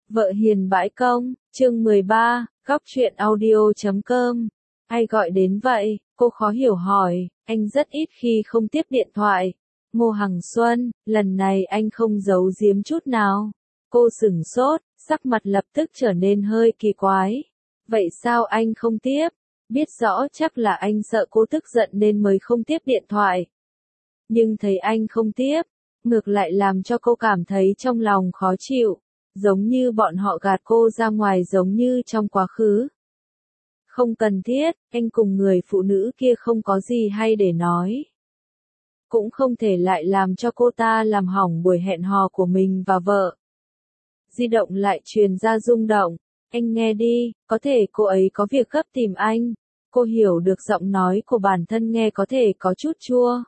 Vợ hiền bãi công, chương 13, góc truyện audio.com. Ai gọi đến vậy? Cô khó hiểu hỏi, anh rất ít khi không tiếp điện thoại. Ngô Hằng Xuân, lần này anh không giấu giếm chút nào. Cô sửng sốt, sắc mặt lập tức trở nên hơi kỳ quái. Vậy sao anh không tiếp? Biết rõ chắc là anh sợ cô tức giận nên mới không tiếp điện thoại. Nhưng thấy anh không tiếp, ngược lại làm cho cô cảm thấy trong lòng khó chịu. Giống như bọn họ gạt cô ra ngoài giống như trong quá khứ. Không cần thiết, anh cùng người phụ nữ kia không có gì hay để nói. Cũng không thể lại làm cho cô ta làm hỏng buổi hẹn hò của mình và vợ. Di động lại truyền ra rung động. Anh nghe đi, có thể cô ấy có việc gấp tìm anh. Cô hiểu được giọng nói của bản thân nghe có thể có chút chua.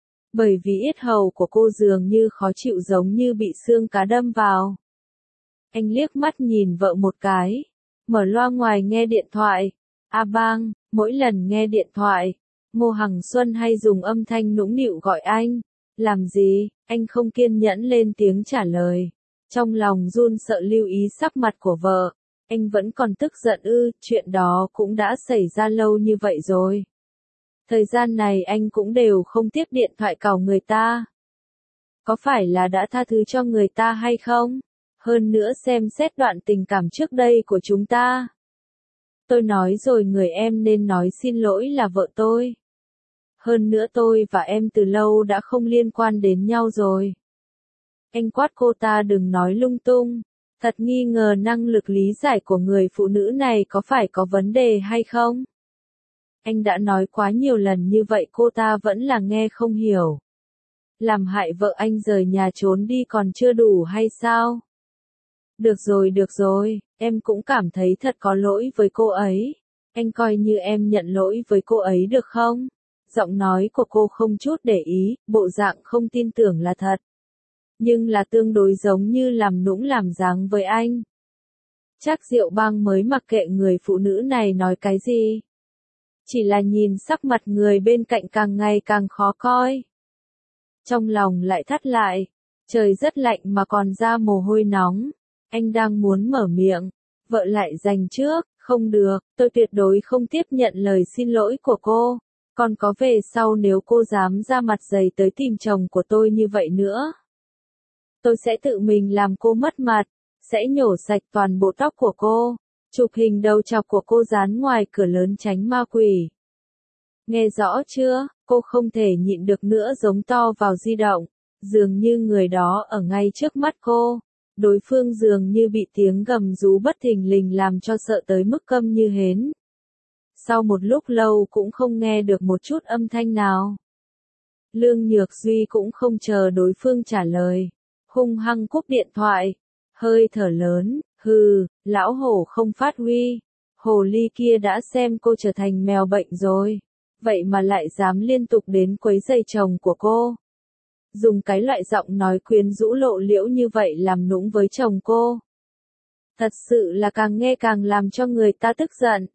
Bởi vì yết hầu của cô dường như khó chịu giống như bị xương cá đâm vào. Anh liếc mắt nhìn vợ một cái, mở loa ngoài nghe điện thoại. A Bang, mỗi lần nghe điện thoại, Ngô Hằng Xuân hay dùng âm thanh nũng nịu gọi anh. Làm gì? Anh không kiên nhẫn lên tiếng trả lời. Trong lòng run sợ lưu ý sắc mặt của vợ. Anh vẫn còn tức giận ư? Chuyện đó cũng đã xảy ra lâu như vậy rồi. Thời gian này anh cũng đều không tiếp điện thoại càu người ta. Có phải là đã tha thứ cho người ta hay không? Hơn nữa xem xét đoạn tình cảm trước đây của chúng ta. Tôi nói rồi, người em nên nói xin lỗi là vợ tôi. Hơn nữa tôi và em từ lâu đã không liên quan đến nhau rồi. Anh quát cô ta đừng nói lung tung. Thật nghi ngờ năng lực lý giải của người phụ nữ này có phải có vấn đề hay không? Anh đã nói quá nhiều lần như vậy cô ta vẫn là nghe không hiểu. Làm hại vợ anh rời nhà trốn đi còn chưa đủ hay sao? Được rồi, em cũng cảm thấy thật có lỗi với cô ấy. Anh coi như em nhận lỗi với cô ấy được không? Giọng nói của cô không chút để ý, bộ dạng không tin tưởng là thật. Nhưng là tương đối giống như làm nũng làm dáng với anh. Chắc Diệu Bang mới mặc kệ người phụ nữ này nói cái gì. Chỉ là nhìn sắc mặt người bên cạnh càng ngày càng khó coi. Trong lòng lại thắt lại. Trời rất lạnh mà còn ra mồ hôi nóng. Anh đang muốn mở miệng, vợ lại giành trước, không được, tôi tuyệt đối không tiếp nhận lời xin lỗi của cô, còn có về sau nếu cô dám ra mặt dày tới tìm chồng của tôi như vậy nữa. Tôi sẽ tự mình làm cô mất mặt, sẽ nhổ sạch toàn bộ tóc của cô, chụp hình đầu chọc của cô dán ngoài cửa lớn tránh ma quỷ. Nghe rõ chưa, cô không thể nhịn được nữa giống to vào di động, dường như người đó ở ngay trước mắt cô. Đối phương dường như bị tiếng gầm rú bất thình lình làm cho sợ tới mức câm như hến. Sau một lúc lâu cũng không nghe được một chút âm thanh nào. Lương Nhược Duy cũng không chờ đối phương trả lời. Hung hăng cúp điện thoại. Hơi thở lớn, hừ, lão hổ không phát huy. Hồ ly kia đã xem cô trở thành mèo bệnh rồi. Vậy mà lại dám liên tục đến quấy rầy chồng của cô. Dùng cái loại giọng nói quyến rũ lộ liễu như vậy làm nũng với chồng cô. Thật sự là càng nghe càng làm cho người ta tức giận.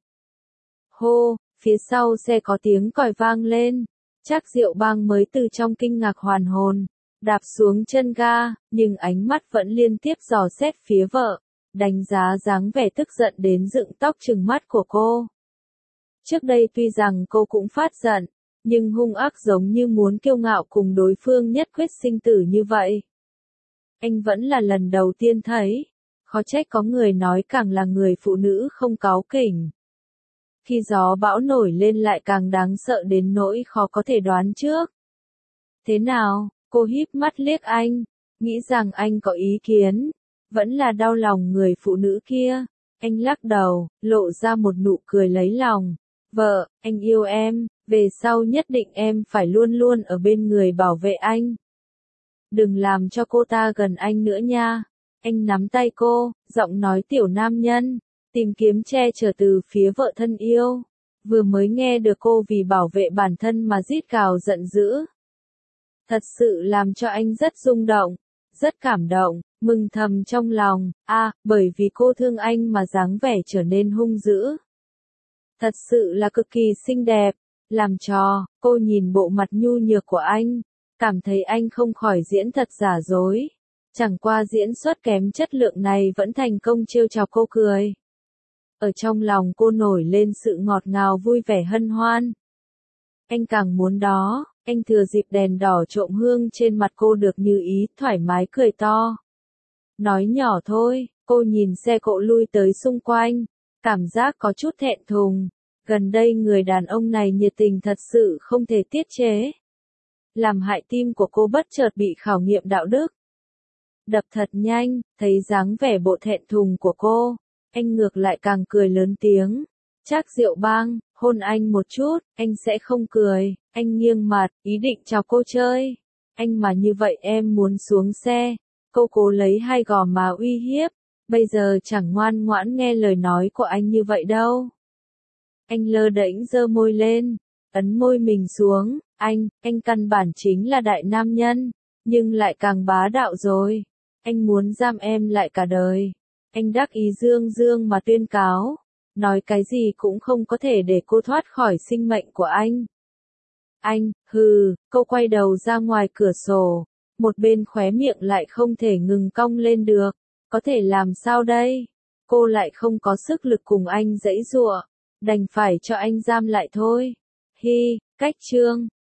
Hô, phía sau xe có tiếng còi vang lên. Chắc Diệu Bang mới từ trong kinh ngạc hoàn hồn, đạp xuống chân ga, nhưng ánh mắt vẫn liên tiếp dò xét phía vợ, đánh giá dáng vẻ tức giận đến dựng tóc trừng mắt của cô. Trước đây tuy rằng cô cũng phát giận, nhưng hung ác giống như muốn kiêu ngạo cùng đối phương nhất quyết sinh tử như vậy. Anh vẫn là lần đầu tiên thấy, khó trách có người nói càng là người phụ nữ không cáu kỉnh. Khi gió bão nổi lên lại càng đáng sợ đến nỗi khó có thể đoán trước. Thế nào, cô híp mắt liếc anh, nghĩ rằng anh có ý kiến, vẫn là đau lòng người phụ nữ kia. Anh lắc đầu, lộ ra một nụ cười lấy lòng. Vợ, anh yêu em, về sau nhất định em phải luôn luôn ở bên người bảo vệ anh. Đừng làm cho cô ta gần anh nữa nha. Anh nắm tay cô, giọng nói tiểu nam nhân, tìm kiếm che chở từ phía vợ thân yêu. Vừa mới nghe được cô vì bảo vệ bản thân mà rít gào giận dữ. Thật sự làm cho anh rất rung động, rất cảm động, mừng thầm trong lòng, bởi vì cô thương anh mà dáng vẻ trở nên hung dữ. Thật sự là cực kỳ xinh đẹp, làm cho, cô nhìn bộ mặt nhu nhược của anh, cảm thấy anh không khỏi diễn thật giả dối. Chẳng qua diễn xuất kém chất lượng này vẫn thành công trêu chọc cô cười. Ở trong lòng cô nổi lên sự ngọt ngào vui vẻ hân hoan. Anh càng muốn đó, anh thừa dịp đèn đỏ trộm hương trên mặt cô được như ý, thoải mái cười to. Nói nhỏ thôi, cô nhìn xe cộ lui tới xung quanh, cảm giác có chút thẹn thùng. Gần đây người đàn ông này nhiệt tình thật sự không thể tiết chế. Làm hại tim của cô bất chợt bị khảo nghiệm đạo đức. Đập thật nhanh, thấy dáng vẻ bộ thẹn thùng của cô, anh ngược lại càng cười lớn tiếng. Trác Diệu Bang, hôn anh một chút, anh sẽ không cười. Anh nghiêng mặt, ý định chào cô chơi. Anh mà như vậy em muốn xuống xe. Cô cố lấy hai gò má uy hiếp. Bây giờ chẳng ngoan ngoãn nghe lời nói của anh như vậy đâu. Anh lơ đễnh giơ môi lên, ấn môi mình xuống. Anh căn bản chính là đại nam nhân, nhưng lại càng bá đạo rồi. Anh muốn giam em lại cả đời. Anh đắc ý dương dương mà tuyên cáo. Nói cái gì cũng không có thể để cô thoát khỏi sinh mệnh của anh. Hừ, cô quay đầu ra ngoài cửa sổ. Một bên khóe miệng lại không thể ngừng cong lên được. Có thể làm sao đây? Cô lại không có sức lực cùng anh giãy giụa. Đành phải cho anh giam lại thôi. Hi, cách chương.